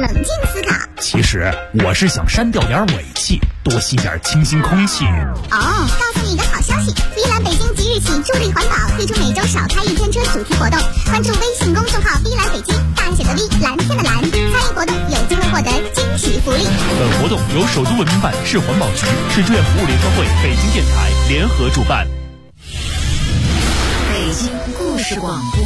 冷静思考。 其实我是想删掉点尾气，多吸点清新空气。 告诉你一个好消息，V蓝北京即日起助力环保，推出每周少开一天车主题活动。关注微信公众号 V蓝北京，大写的 V， 蓝天的蓝，参与活动有机会获得惊喜福利。 本活动由首都文明办、市环保局、市志愿服务联合会、北京电台联合主办。 北京故事广播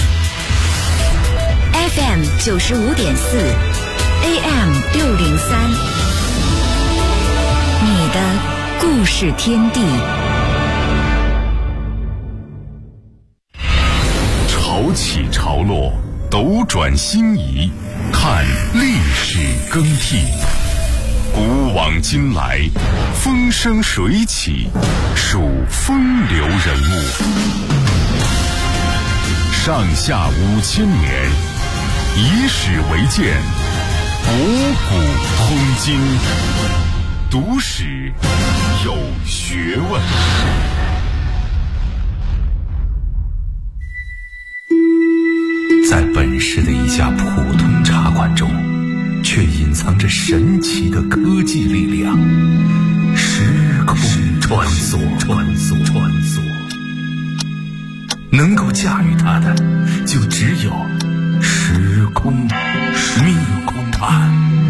FM 95.4 AM 603，你的故事天地。 潮起潮落，斗转星移，看历史更替。古往今来，风生水起，数风流人物。上下5000年，以史为鉴，博古通今，读史有学问。在本市的一家普通茶馆中，却隐藏着神奇的科技力量，时空穿梭。能够驾驭它的，就只有时空密探。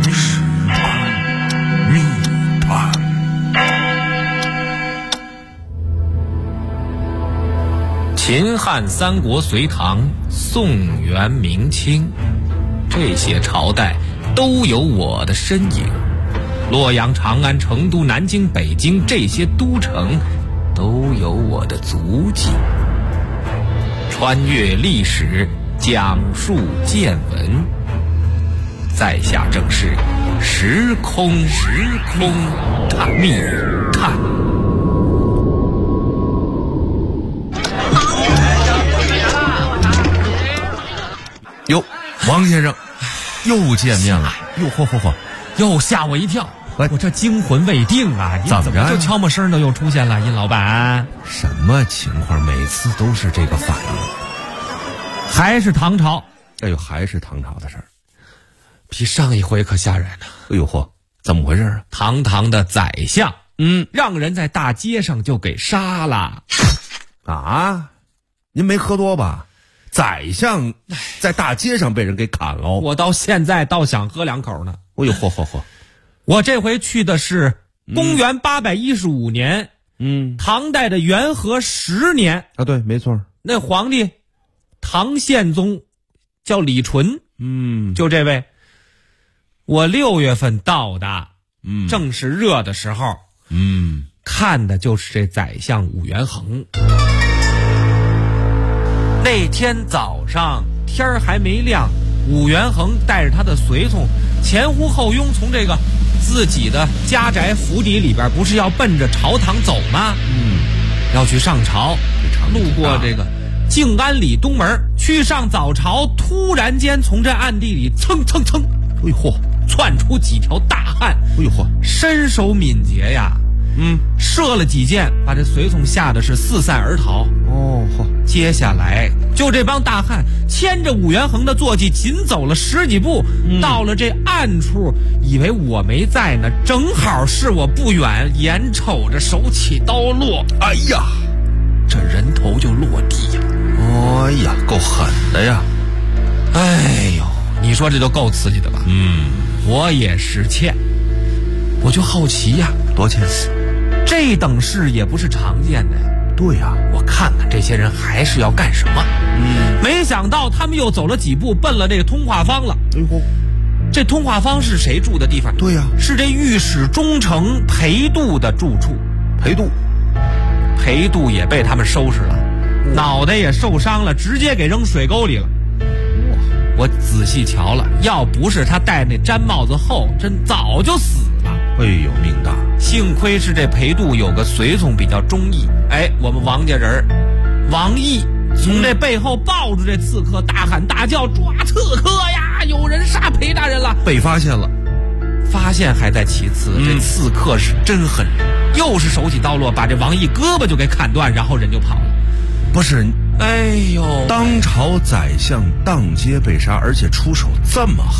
秦汉三国隋唐宋元明清，这些朝代都有我的身影。洛阳、长安、成都、南京、北京这些都城都有我的足迹。穿越历史，讲述见闻，在下正是时空密探。 哟，王先生，又见面了。哟，嚯， 又吓我一跳。我这惊魂未定啊！你怎么就悄没声的又出现了，殷老板？ 什么情况？每次都是这个反应。 还是唐朝？ 哎呦，还是唐朝的事儿， 比上一回可吓人了。 哎呦嚯，怎么回事啊？ 堂堂的宰相，让人在大街上就给杀了。 啊？您没喝多吧？宰相在大街上被人给砍了。 我到现在倒想喝两口呢。 哎呦嚯！ 我这回去的是公元815年，唐代的元和10年啊，对，没错。 那皇帝唐宪宗叫李纯，就这位。我6月份到的，正是热的时候，看的就是这宰相武元衡。那天早上天儿还没亮，武元衡带着他的随从前呼后拥，从这个自己的家宅府邸里边，不是要奔着朝堂走吗？要去上朝，路过这个静安里东门去上早朝，突然间从这暗地里蹭，哎嚯，窜出几条大汉，哎呦嚯，身手敏捷呀，射了几箭，把这随从吓得是四散而逃。接下来就这帮大汉牵着武元衡的坐骑，紧走了10几步，到了这暗处，以为我没在呢，正好是我不远，眼瞅着手起刀落，哎呀，这人头就落地呀！ 哎呀，够狠的呀！ 哎呦，你说这就够刺激的吧？我也是欠，我就好奇呀， 多欠？ 这等事也不是常见的呀。 对呀， 我看看这些人还是要干什么。没想到他们又走了几步，奔了这个通化坊了。哎呦，这通化坊是谁住的地方？ 对呀， 是这御史中丞裴度的住处。裴度也被他们收拾了，脑袋也受伤了，直接给扔水沟里了。我仔细瞧了，要不是他戴那毡帽子后，真早就死了。 哎呦，命大！ 幸亏是这裴度有个随从比较忠义，我们王家人王毅从这背后抱住这刺客，大喊大叫：“抓刺客呀！有人杀裴大人了！” 被发现了， 发现还在其次，这刺客是真狠人，又是手起刀落，把这王毅胳膊就给砍断，然后人就跑了。 不是， 哎呦， 当朝宰相当街被杀，而且出手这么狠。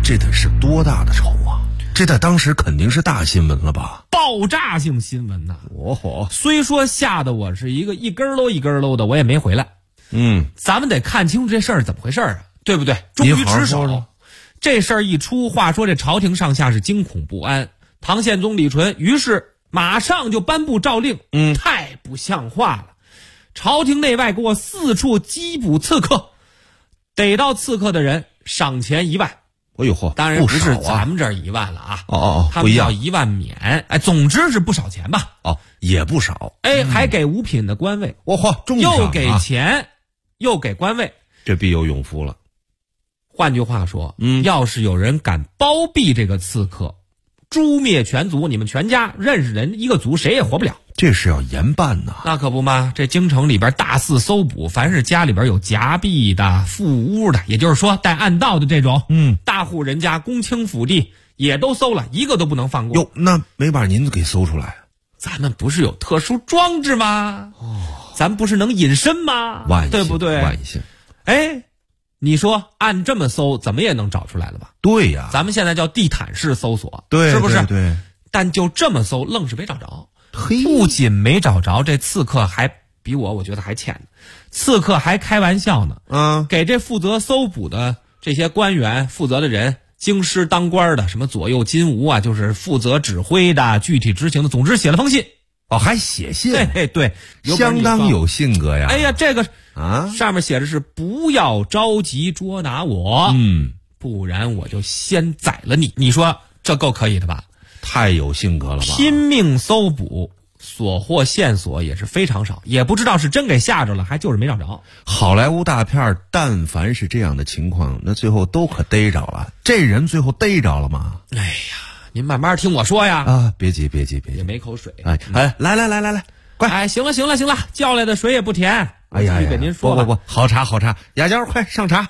这得是多大的仇啊！这在当时肯定是大新闻了吧？ 爆炸性新闻呐！ 哦， 虽说吓得我是一根搂一根搂的，我也没回来。咱们得看清楚这事儿怎么回事啊，对不对？终于失手。这事儿一出，话说这朝廷上下是惊恐不安。唐宪宗李纯于是马上就颁布诏令，太不像话了！朝廷内外给我四处缉捕刺客，逮到刺客的人赏钱1万。 哎呦嚯， 当然不是咱们这儿1万了啊！他们要1万免，总之是不少钱吧？ 也不少。 还给5品的官位，又给钱，又给官位， 这必有勇夫了。 换句话说，要是有人敢包庇这个刺客，诛灭全族，你们全家认识人一个族谁也活不了。 这是要严办呐。 那可不嘛，这京城里边大肆搜捕，凡是家里边有夹壁的、附屋的，也就是说带暗道的这种，大户人家公卿府邸也都搜了，一个都不能放过。 哟，那没把您给搜出来？ 咱们不是有特殊装置吗？咱不是能隐身吗？对不对？ 万幸。 你说按这么搜，怎么也能找出来了吧？ 对呀， 咱们现在叫地毯式搜索， 对， 是不是？ 对。 但就这么搜，愣是没找着。不仅没找着，这刺客还比我觉得还欠呢。刺客还开玩笑呢，给这负责搜捕的这些官员、负责的人、京师当官的，什么左右金吾啊，就是负责指挥的、具体执行的，总之写了封信。 还写信？ 对， 相当有性格呀。 这个上面写的是不要着急捉拿我，不然我就先宰了你。你说这够可以的吧？ 太有性格了吧！ 拼命搜捕，所获线索也是非常少，也不知道是真给吓着了，还就是没找着。 好莱坞大片但凡是这样的情况，那最后都可逮着了。这人最后逮着了吗？ 您慢慢听我说呀。 别急， 也没口水。 来，快！ 行了，叫来的水也不甜。继续给您说吧。 不，好茶，雅娇快上茶。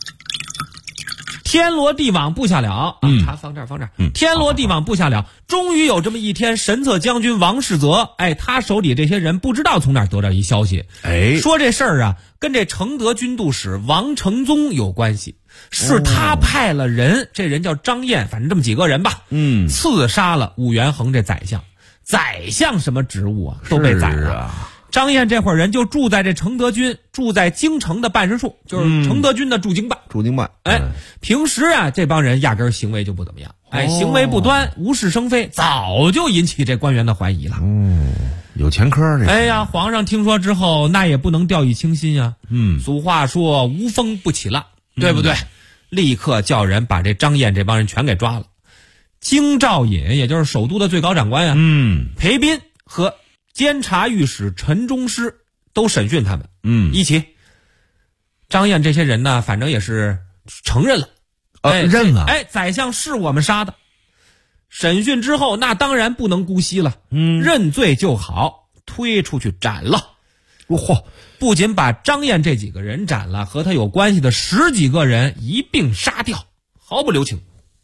天罗地网布下了，茶放这儿。天罗地网布下了，终于有这么一天，神策将军王世泽，他手里这些人不知道从哪儿得到一消息，说这事儿啊跟这承德军度使王承宗有关系，是他派了人，这人叫张燕，反正这么几个人吧，刺杀了武元衡这宰相。宰相什么职务啊，都被宰了。张燕这伙人就住在这承德军，住在京城的办事处，就是承德军的驻京办。平时啊，这帮人压根行为就不怎么样，行为不端，无事生非，早就引起这官员的怀疑了。 有前科这。 皇上听说之后，那也不能掉以轻心呀。俗话说无风不起浪，对不对？立刻叫人把这张燕这帮人全给抓了。京兆尹，也就是首都的最高长官裴斌和监察御史陈忠师都审讯他们，一起。张燕这些人呢，反正也是承认了， 认了， 宰相是我们杀的。审讯之后，那当然不能姑息了，认罪就好，推出去斩了。不仅把张燕这几个人斩了，和他有关系的10几个人一并杀掉，毫不留情。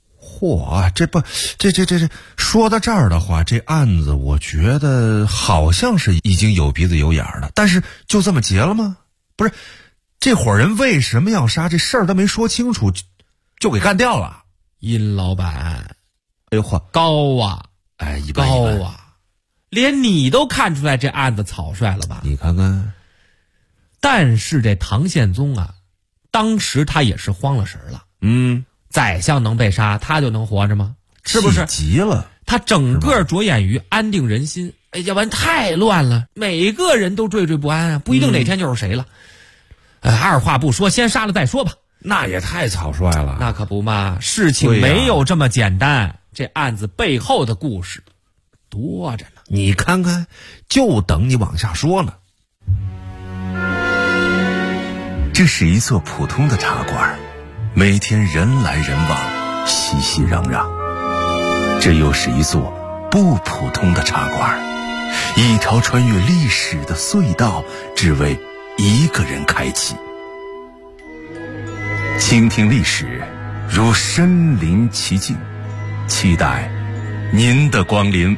这说到这儿的话，这案子我觉得好像是已经有鼻子有眼了，但是就这么结了吗？不是，这伙人为什么要杀？这事儿都没说清楚，就给干掉了。 殷老板，高啊， 一般高啊，连你都看出来这案子草率了吧？ 你看看。 但是这唐宪宗啊，当时他也是慌了神了。宰相能被杀，他就能活着吗？是不是？ 急了， 他整个着眼于安定人心，要不然太乱了，每个人都惴惴不安啊，不一定哪天就是谁了。二话不说，先杀了再说吧。 那也太草率了。 那可不嘛，事情没有这么简单，这案子背后的故事多着呢。 你看看，就等你往下说呢。 这是一座普通的茶馆，每天人来人往，熙熙攘攘。这又是一座不普通的茶馆，一条穿越历史的隧道，只为一个人开启。倾听历史，如身临其境，期待您的光临。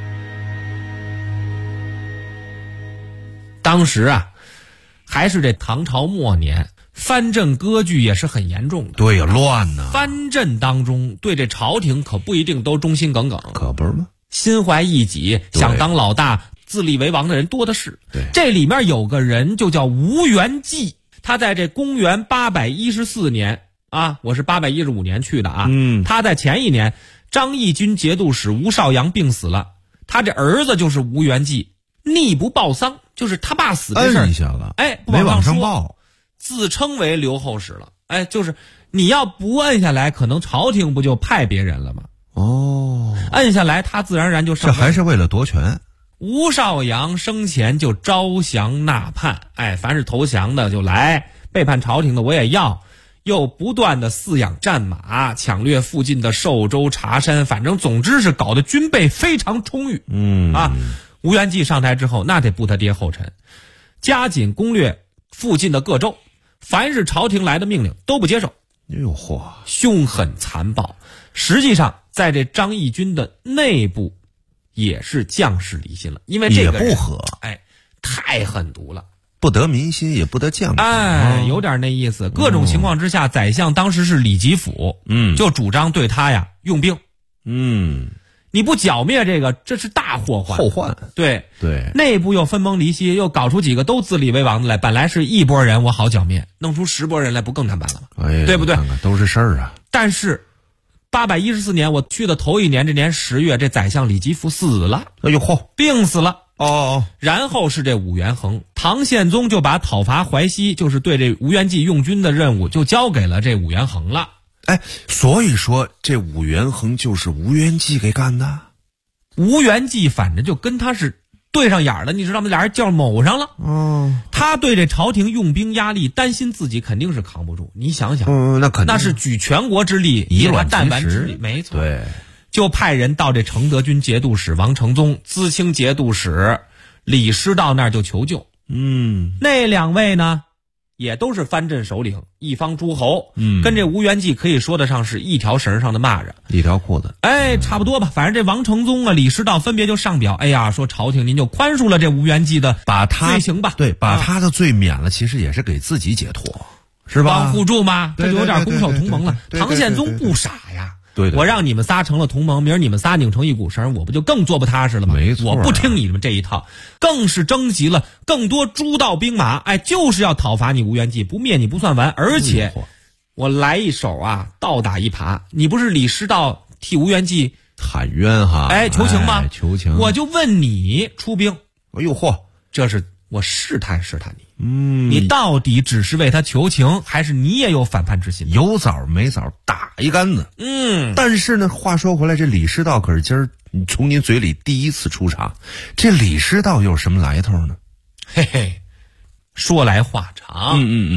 当时啊，还是这唐朝末年， 藩镇割据也是很严重的。 对呀，乱呢。 藩镇当中对这朝廷可不一定都忠心耿耿， 可不是吗？ 心怀异己，想当老大、自立为王的人多的是。 对， 这里面有个人就叫吴元济，他在这公元814年啊，我是815年去的啊。他在前一年，张义军节度使吴少阳病死了，他这儿子就是吴元济，逆不报丧，就是他爸死这事儿摁下了， 不没往上说报， 自称为留后使了。就是你要不摁下来，可能朝廷不就派别人了吗？摁下来，他自然而然就上。 这还是为了夺权。 吴少阳生前就招降纳叛，凡是投降的就来，背叛朝廷的我也要，又不断的饲养战马，抢掠附近的寿州、茶山，反正总之是搞得军备非常充裕。吴元济上台之后，那得步他爹后尘，加紧攻略附近的各州，凡是朝廷来的命令都不接受。 哎呦嚯， 凶狠残暴。实际上，在这张义军的内部，也是将士离心了，因为这个人也不和， 太狠毒了， 不得民心也不得将士， 有点那意思。各种情况之下，宰相当时是李吉甫，就主张对他呀用兵，你不剿灭这个，这是大祸患， 后患。 对， 内部又分崩离析，又搞出几个都自立为王的来，本来是一拨人我好剿灭，弄出10拨人来，不更难办了吗？对不对？ 看看都是事儿啊。 但是814年我去的头一年，这年10月，这宰相李吉甫死了， 哎呦嚯， 病死了。然后是这武元衡，唐宪宗就把讨伐淮西，就是对这吴元济用军的任务，就交给了这武元衡了。 所以说这武元衡就是吴元济给干的。 吴元济反正就跟他是对上眼了，你知道吗？俩人叫卯上了。他对这朝廷用兵压力，担心自己肯定是扛不住。你想想， 那肯定， 那是举全国之力以他弹丸之力，没错。 对， 就派人到这承德军节度使王承宗、淄青节度使李师道那儿就求救。那2位呢，也都是藩镇首领，一方诸侯，跟这吴元济可以说得上是一条绳上的蚂蚱， 一条裤子。 差不多吧。反正这王承宗啊、李师道分别就上表，说朝廷您就宽恕了这吴元济的罪行吧。 对，把他的罪免了，其实也是给自己解脱，是吧？ 帮互助嘛，这就有点攻守同盟了。唐宪宗不傻呀。 对， 我让你们仨成了同盟，明儿你们仨拧成一股绳，我不就更做不踏实了吗？ 没错， 我不听你们这一套，更是征集了更多诸道兵马，就是要讨伐你吴元济，不灭你不算完，而且我来一手啊，倒打一耙。你不是李师道替吴元济喊冤哈？ 求情吗？ 求情， 我就问你出兵。 哎呦嚯， 这是我试探你。你到底只是为他求情，还是你也有反叛之心？ 有枣没枣打一竿子。但是呢，话说回来，这李师道可是今儿从您嘴里第一次出场，这李师道又是什么来头呢？ 嘿嘿，说来话长。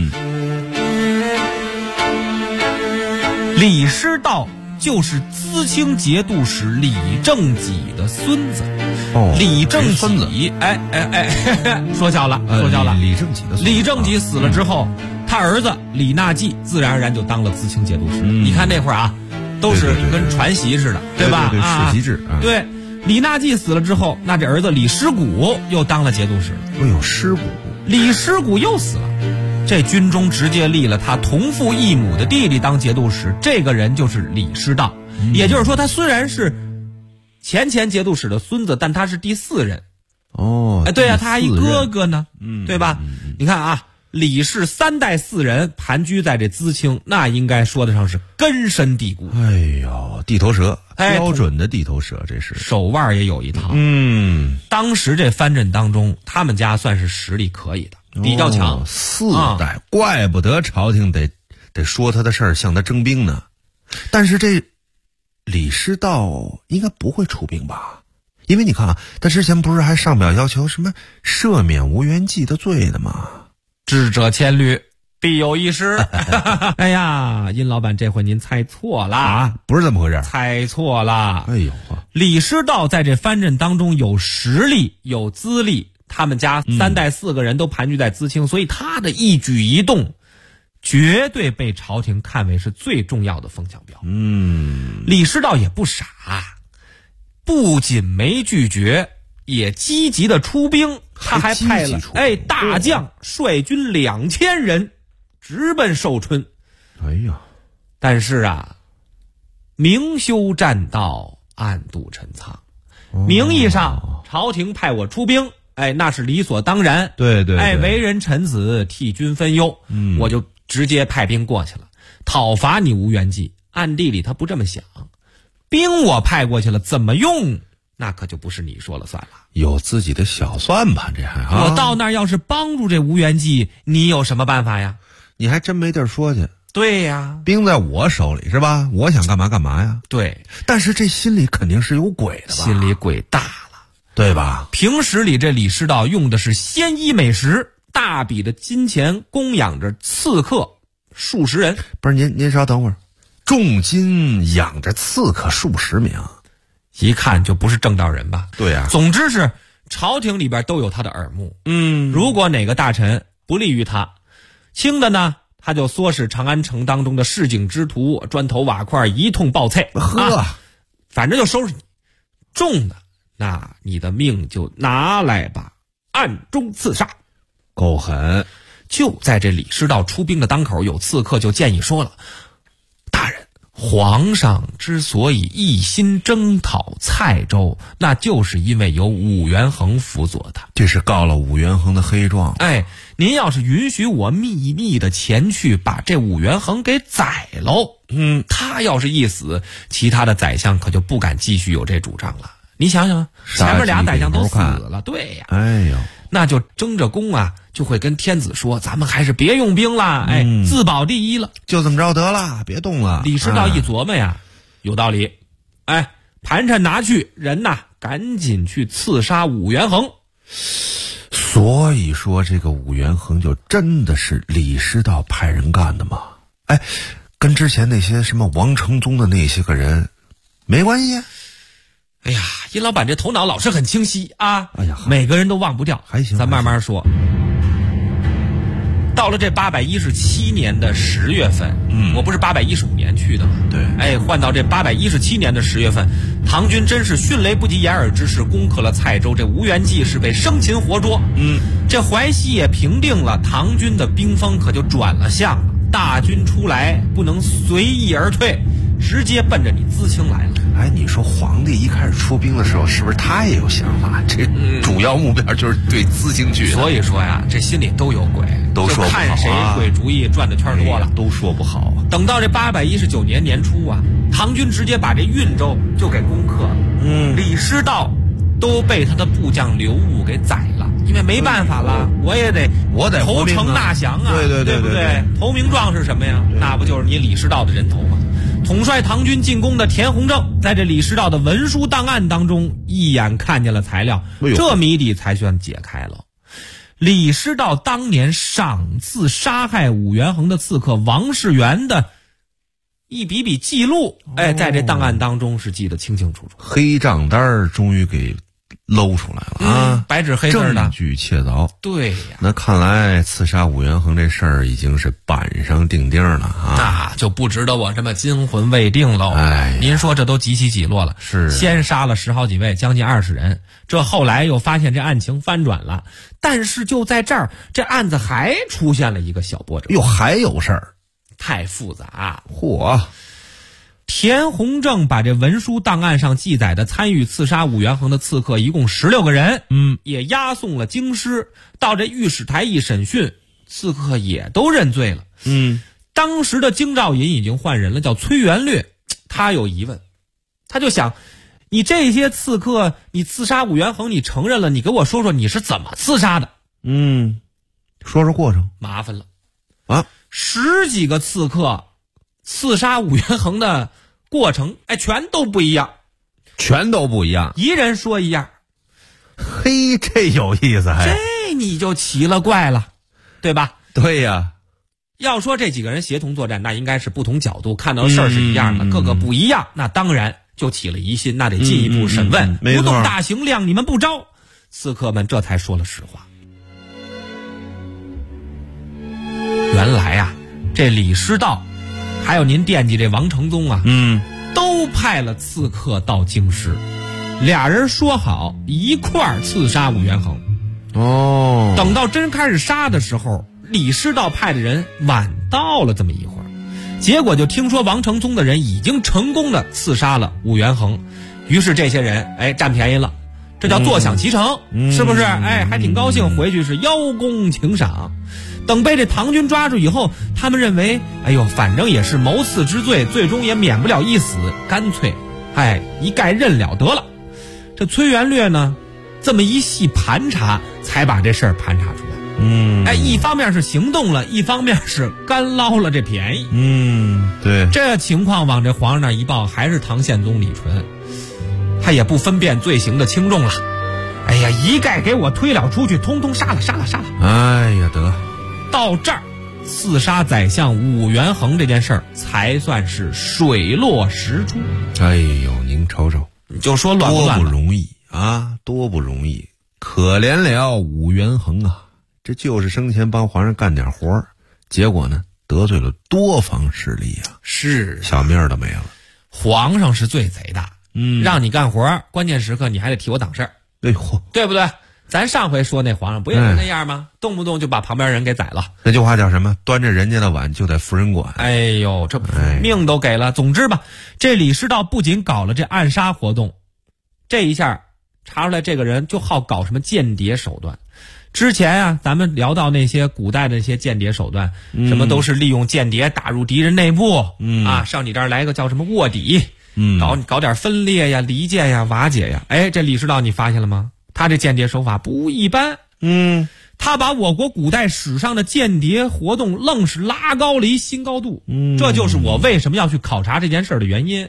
李师道就是淄青节度使李正己的孙子。李正己，说巧了。 李正己的孙子。 李正己死了之后，他儿子李纳济自然而然就当了淄青节度使。你看那会儿啊，都是跟传习似的，对吧？ 对，世袭制。 对，李纳济死了之后，那这儿子李师古又当了节度使了。 哎呦，师古， 李师古又死了。这军中直接立了他同父异母的弟弟当节度使，这个人就是李师道。也就是说，他虽然是前节度使的孙子，但他是第4任。对啊，他还一哥哥呢，对吧？你看啊，李氏3代4人盘踞在这淄青，那应该说得上是根深蒂固。 哎呦，地头蛇，标准的地头蛇，这是手腕也有一套。当时这藩镇当中，他们家算是实力可以的，比较强。 4代，怪不得朝廷得说他的事儿，向他征兵呢。但是这李师道应该不会出兵吧？因为你看啊，他之前不是还上表要求什么赦免吴元济的罪的吗？ 智者千虑，必有一失。哎呀，殷老板，这回您猜错了啊！ 不是这么回事， 猜错了。 哎呦， 李师道在这藩镇当中有实力、有资历，他们家3代4个人都盘踞在淄青，所以他的一举一动绝对被朝廷看为是最重要的风向标。李师道也不傻，不仅没拒绝，也积极的出兵，他还派了大将率军2000人直奔寿春。 哎呀， 但是啊，明修栈道，暗度陈仓。名义上朝廷派我出兵，那是理所当然。 对， 为人臣子，替君分忧。我就直接派兵过去了，讨伐你吴元济。暗地里他不这么想，兵我派过去了，怎么用那可就不是你说了算了。 有自己的小算盘，这还我到那儿要是帮助这吴元济，你有什么办法呀？ 你还真没地儿说去。 对呀， 兵在我手里是吧？我想干嘛干嘛呀。 对， 但是这心里肯定是有鬼的吧？ 心里鬼大了， 对吧？ 平时里这李师道用的是鲜衣美食，大笔的金钱供养着刺客数十人。 不是您稍等会儿，重金养着刺客数十名， 一看就不是正道人吧？ 对呀。 总之是朝廷里边都有他的耳目。如果哪个大臣不利于他，轻的呢他就唆使长安城当中的市井之徒砖头瓦块一通暴菜，反正就收拾你。重的那你的命就拿来吧，暗中刺杀。 够狠。 就在这李师道出兵的当口，有刺客就建议说了，大人，皇上之所以一心征讨蔡州，那就是因为有武元衡辅佐他。 这是告了武元衡的黑状。 您要是允许我秘密的前去把这武元衡给宰喽，他要是一死，其他的宰相可就不敢继续有这主张了。你想想，前面俩宰相都死了，对呀。那就争着功啊，就会跟天子说，咱们还是别用兵了，自保第一了。 就这么着得了，别动了。 李师道一琢磨呀，有道理。盘缠拿去，人呐，赶紧去刺杀武元衡。 所以说这个武元衡就真的是李师道派人干的吗？跟之前那些什么王承宗的那些个人没关系。 殷老板这头脑老是很清晰啊。每个人都忘不掉。 还行， 咱慢慢说。到了这817年的10月份，我不是815年去的吗？ 对。 换到这817年的10月份，唐军真是迅雷不及掩耳之势攻克了蔡州，这吴元济是被生擒活捉。这淮西也平定了，唐军的兵锋可就转了向了。大军出来不能随意而退，直接奔着你淄青来了。 你说皇帝一开始出兵的时候，是不是他也有想法？这主要目标就是对淄青去。 所以说呀，这心里都有鬼， 都说不好啊。 看谁鬼主意转的圈多了， 都说不好。 等到这819年年初啊，唐军直接把这运州就给攻克了。李师道都被他的部将刘戊给宰了，因为没办法了，我得投诚纳降啊，对不对？投名状是什么呀？那不就是你李师道的人头吗？统帅唐军进攻的田弘正，在这李师道的文书档案当中一眼看见了材料，这谜底才算解开了。李师道当年赏赐杀害武元衡的刺客王世元的一笔笔记录，在这档案当中是记得清清楚楚。 黑账单终于给搂出来了啊！ 白纸黑字的证据确凿。 对呀， 那看来刺杀武元衡这事儿已经是板上钉钉了啊！ 那就不值得我这么惊魂未定喽。您说这都几起几落了， 是先杀了10好几位，将近20人，这后来又发现这案情翻转了，但是就在这儿，这案子还出现了一个小波折， 还有事儿， 太复杂。田弘正把这文书档案上记载的参与刺杀武元衡的刺客一共16个人，也押送了京师，到这御史台一审讯，刺客也都认罪了。当时的京兆尹已经换人了，叫崔元略，他有疑问，他就想，你这些刺客，你刺杀武元衡，你承认了，你给我说说你是怎么刺杀的？ 说说过程。 麻烦了，10几个刺客刺杀武元衡的过程，全都不一样，一人说一样。 这有意思， 这你就奇了怪了，对吧？ 对呀。 要说这几个人协同作战，那应该是不同角度看到的事儿是一样的，各个不一样，那当然就起了疑心，那得进一步审问，不动大刑，谅你们不招。刺客们这才说了实话。原来啊，这李师道还有您惦记这王承宗啊，都派了刺客到京师，俩人说好一块儿刺杀武元衡。等到真开始杀的时候， 李师道派的人晚到了这么一会儿，结果就听说王承宗的人已经成功的刺杀了武元衡，于是这些人占便宜了，这叫坐享其成，是不是？还挺高兴，回去是邀功请赏。等被这唐军抓住以后，他们认为反正也是谋刺之罪，最终也免不了一死，干脆一概认了得了。这崔元略呢这么一细盘查，才把这事儿盘查出来。一方面是行动了，一方面是干捞了这便宜。 对， 这情况往这皇上那一报，还是唐宪宗李纯，他也不分辨罪行的轻重了，一概给我推了出去，通通杀了。 得到这儿，刺杀宰相武元衡这件事儿才算是水落石出。 您瞅瞅， 你就说乱不乱？ 多不容易啊，多不容易！可怜了武元衡啊，这就是生前帮皇上干点活，结果呢得罪了多方势力啊， 是小命儿都没了。 皇上是最贼的，让你干活，关键时刻你还得替我挡事儿，对不对？咱上回说那皇上不也是那样吗？动不动就把旁边人给宰了。 那句话叫什么？端着人家的碗就得夫人管。 这命都给了。总之吧，这李师道不仅搞了这暗杀活动，这一下查出来这个人就好搞什么间谍手段。之前啊，咱们聊到那些古代的那些间谍手段，什么都是利用间谍打入敌人内部，上你这儿来个叫什么卧底，搞点分裂呀、离间呀、瓦解呀。这李师道你发现了吗？他这间谍手法不一般，他把我国古代史上的间谍活动愣是拉高了一新高度，这就是我为什么要去考察这件事的原因。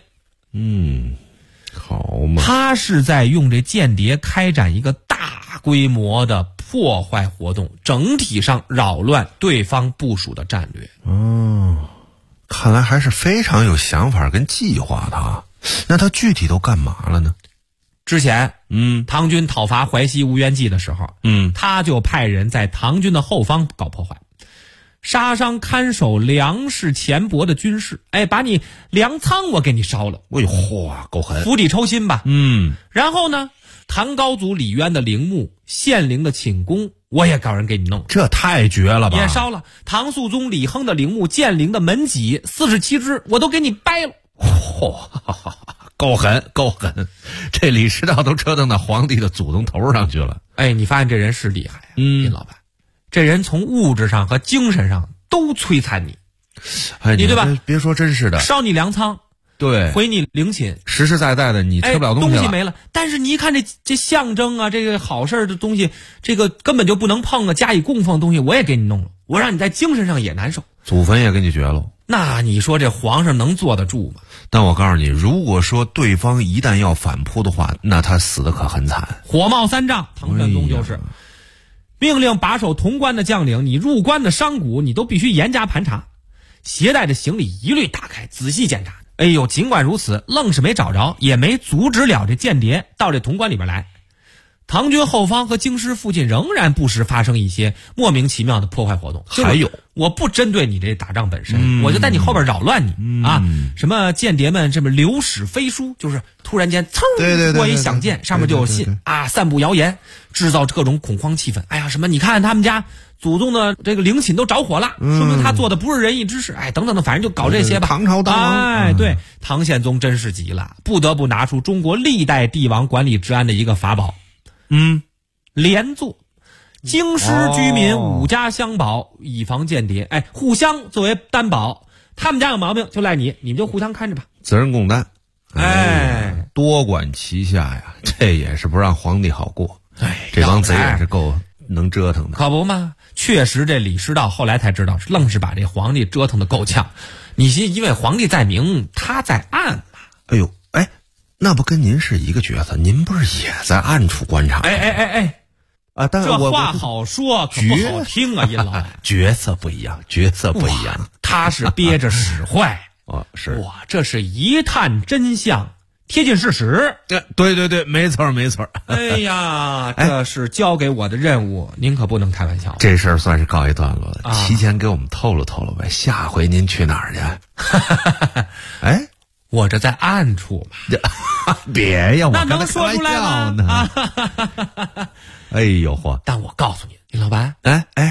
好嘛， 他是在用这间谍开展一个大规模的破坏活动，整体上扰乱对方部署的战略。 看来还是非常有想法跟计划的啊。那他具体都干嘛了呢？ 之前唐军讨伐淮西吴元济的时候，他就派人在唐军的后方搞破坏，杀伤看守粮食钱帛的军士，把你粮仓我给你烧了。 够狠， 釜底抽薪吧。然后呢，唐高祖李渊的陵墓、献陵的寝宫，我也找人给你弄， 这太绝了吧！ 也烧了。唐肃宗李亨的陵墓、建陵的门脊47只，我都给你掰了。 够狠，这李师道都折腾到皇帝的祖宗头上去了。 你发现这人是厉害啊，殷老板，这人从物质上和精神上都摧残你，你对吧？ 别说真是的， 烧你粮仓， 对， 毁你陵寝， 实实在在的你吃不了东西了， 东西没了。但是你一看这象征啊，这个好事的东西，这个根本就不能碰啊，加以供奉的东西我也给你弄了，我让你在精神上也难受， 祖坟也给你绝了。 那你说这皇上能坐得住吗？ 但我告诉你，如果说对方一旦要反扑的话，那他死的可很惨。 火冒三丈，唐玄宗就是命令把守潼关的将领，你入关的商贾你都必须严加盘查，携带的行李一律打开仔细检查。尽管如此，愣是没找着，也没阻止了这间谍到这潼关里边来。唐军后方和京师附近仍然不时发生一些莫名其妙的破坏活动。 还有， 我不针对你这打仗本身，我就在你后边扰乱你啊！什么间谍们这么流矢飞书，就是突然间噌过一响箭，上面就有信啊，散布谣言，制造各种恐慌气氛。什么你看他们家祖宗的这个陵寝都着火了，说明他做的不是仁义之事，等等的，反正就搞这些吧。 唐朝大王， 对，唐宪宗真是急了，不得不拿出中国历代帝王管理治安的一个法宝。连坐，京师居民5家相保，以防间谍。互相作为担保，他们家有毛病就赖你，你们就互相看着吧， 责任共担。多管齐下呀，这也是不让皇帝好过。这帮贼也是够能折腾的， 可不嘛？确实，这李师道后来才知道，愣是把这皇帝折腾的够呛。你因为皇帝在明，他在暗嘛。 那不跟您是一个角色？您不是也在暗处观察？但这话好说，可不好听啊，殷老板。 角色不一样。 他是憋着使坏。 是。 这是一探真相，贴近事实。 对，没错。 这是交给我的任务，您可不能开玩笑。 这事儿算是告一段落了，提前给我们透露呗。下回您去哪儿去？ 我这在暗处嘛。 别呀，我那能说出来吗？ 呢。 但我告诉你，殷老板，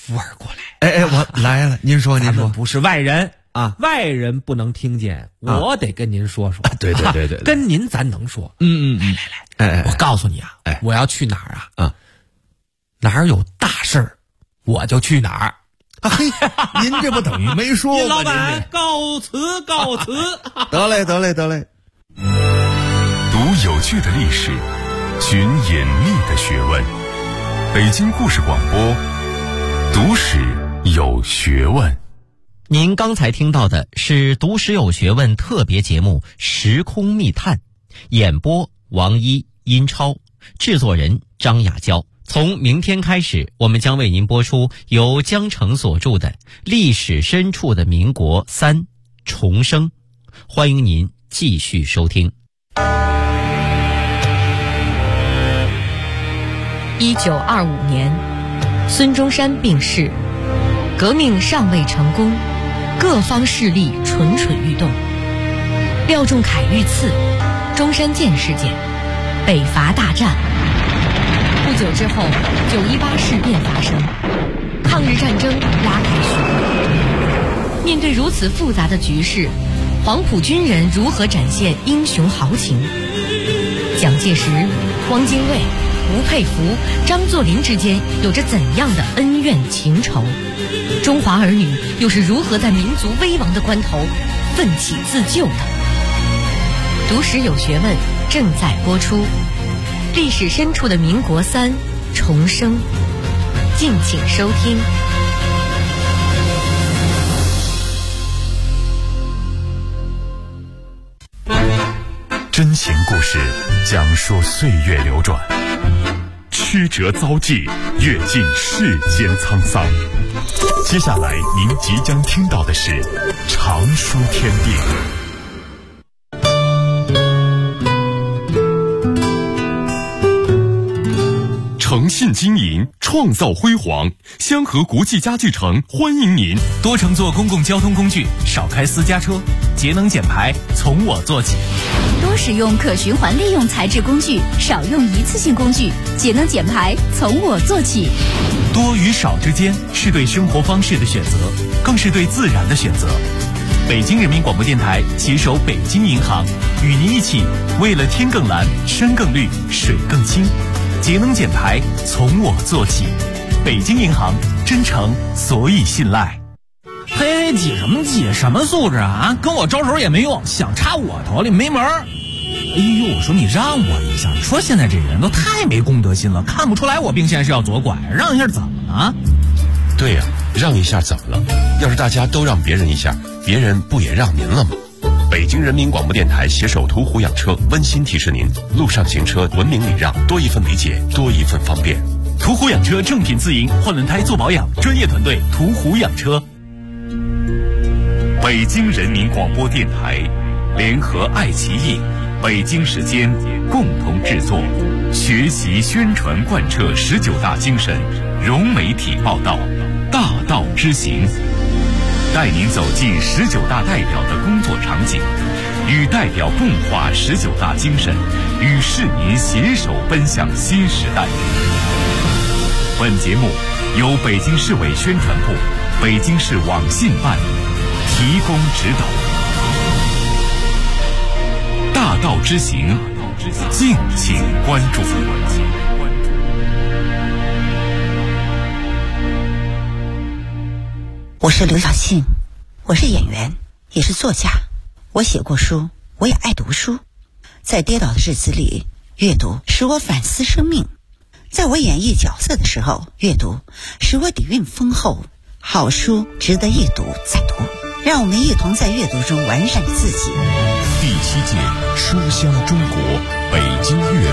福儿过来。 哎，我来了，您说。 咱们不是外人啊， 外人不能听见，我得跟您说说。 对， 跟您咱能说。来，我告诉你啊，我要去哪儿啊？哪儿有大事儿，我就去哪儿。 嘿，您这不等于没说吗？ 老板，告辞。 得嘞。 读有趣的历史，寻隐秘的学问。北京故事广播，读史有学问。 您刚才听到的是读史有学问特别节目《时空密探》，演播王一、殷超，制作人张雅娇。从明天开始，我们将为您播出由江城所著的《历史深处的民国3重生》，欢迎您继续收听。 1925年，孙中山病逝，革命尚未成功，各方势力蠢蠢欲动。廖仲恺遇刺，中山舰事件，北伐大战。不久之后，918事变发生，抗日战争拉开序幕。面对如此复杂的局势，黄埔军人如何展现英雄豪情？蒋介石、汪精卫、吴佩孚、张作霖之间有着怎样的恩怨情仇？中华儿女又是如何在民族危亡的关头奋起自救的？读史有学问正在播出，历史深处的民国3重生，敬请收听。 真情故事讲述岁月流转，曲折遭际，阅尽世间沧桑。接下来您即将听到的是常说天地。诚信经营，创造辉煌。香河国际家具城欢迎您。 多乘坐公共交通工具，少开私家车，节能减排从我做起。 多使用可循环利用材质工具，少用一次性工具，节能减排从我做起。 多与少之间是对生活方式的选择，更是对自然的选择。北京人民广播电台携手北京银行，与您一起为了天更蓝、山更绿、水更清，节能减排从我做起。北京银行，真诚所以信赖。 嘿，挤什么挤？什么素质啊？跟我招手也没用，想插我头里没门儿。哎呦，我说你让我一下，你说现在这人都太没公德心了，看不出来我并线是要左拐，让一下怎么了？ 对呀，让一下怎么了？要是大家都让别人一下，别人不也让您了吗？北京人民广播电台携手途虎养车温馨提示您：路上行车文明礼让，多一份理解，多一份方便。 途虎养车正品自营，换轮胎做保养，专业团队途虎养车。 北京人民广播电台联合爱奇艺、北京时间共同制作，学习宣传贯彻19大精神，融媒体报道，大道之行，带您走进19大代表的工作场景，与代表共话19大精神，与市民携手奔向新时代。本节目由北京市委宣传部、北京市网信办提供指导。大道之行，敬请关注。 我是刘晓庆，我是演员，也是作家。我写过书，我也爱读书。在跌倒的日子里，阅读使我反思生命；在我演绎角色的时候，阅读使我底蕴丰厚。好书值得一读再读，让我们一同在阅读中完善自己。 第7届书香中国北京阅